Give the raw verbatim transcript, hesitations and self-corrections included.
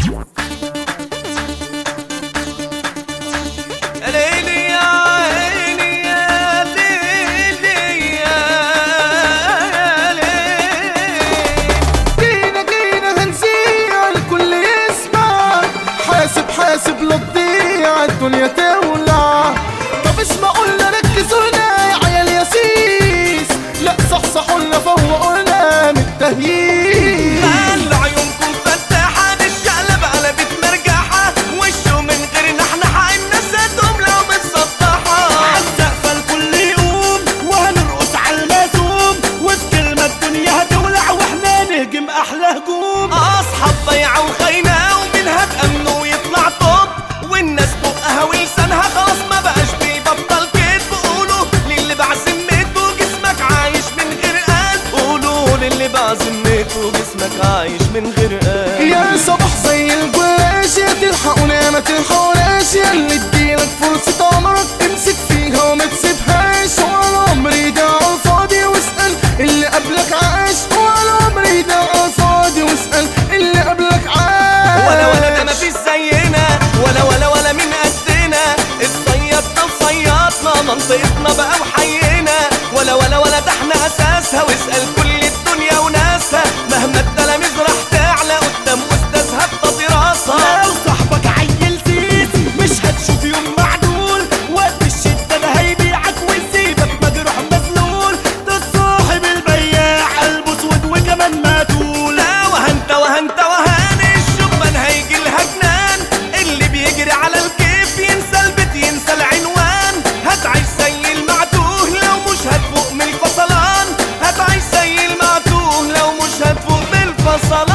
حاسب لا تضيع الدنيا تولع. طب اسمع قلنا ركزوا لنا يا عيال يا سيس، لا صحصحوا لنا فوقوا لنا من التهييس. خلوا عيونكم فتاحة الشقلب قلبت مرجحة، وشه من غير نحنحة الناس هتقوم لو متسطحة. عالسقفة الكل يقوم وهنرقص عالمزوم، وفي كلمة الدنيا هتولع واحنا نهجم أحلى هجوم. أصحاب ضيعة وخاينة ومنها تأمنوا ويطلع طب، والناس بقها ولسانها خلاص ما بقاش بيبطل كدب. قولوا للي بعزمته جسمك عايش من غير قلب، قولوا للي بعزمته جسمك عايش من غير قلب. يا صباح زي الجلاش يا تلحقونا ما تلحقوناش، يا اللي اديلك فرصة عمرك امسك فيها وما تسيبهاش. ولا عمري ده عالفاضي واسأل اللي قبلك عاش، ولا عمري ده عالفاضي واسأل اللي قبلك عاش. ولا ولا ده مفيش زينا، ولا ولا ولا من قدنا، اتصيدنا وصيادنا منطقتنا بقى وحينا. ولا ولا ولا ده احنا اساسها، واسأل كل الدنيا وناسها، مهما التلاميذ راح تعلى قدام استاذها بتدراسها. لو صاحبك عيل سيسي مش هتشوف يوم معدول، وقت الشدة ده هيبيعك ويسيبك مجروح مذلول. ده الصاحب البياع قلبه اسود وكمان مقتول. لا وهنت وهنت وهان الشبان هيجي الهجنان، اللي بيجري على الكيف ينسى البيت ينسى العنوان. هتعيش زي المعتوه لو مش هتفوق من الفصلان، هتعيش زي المعتوه لو مش هتفوق من الفصلان.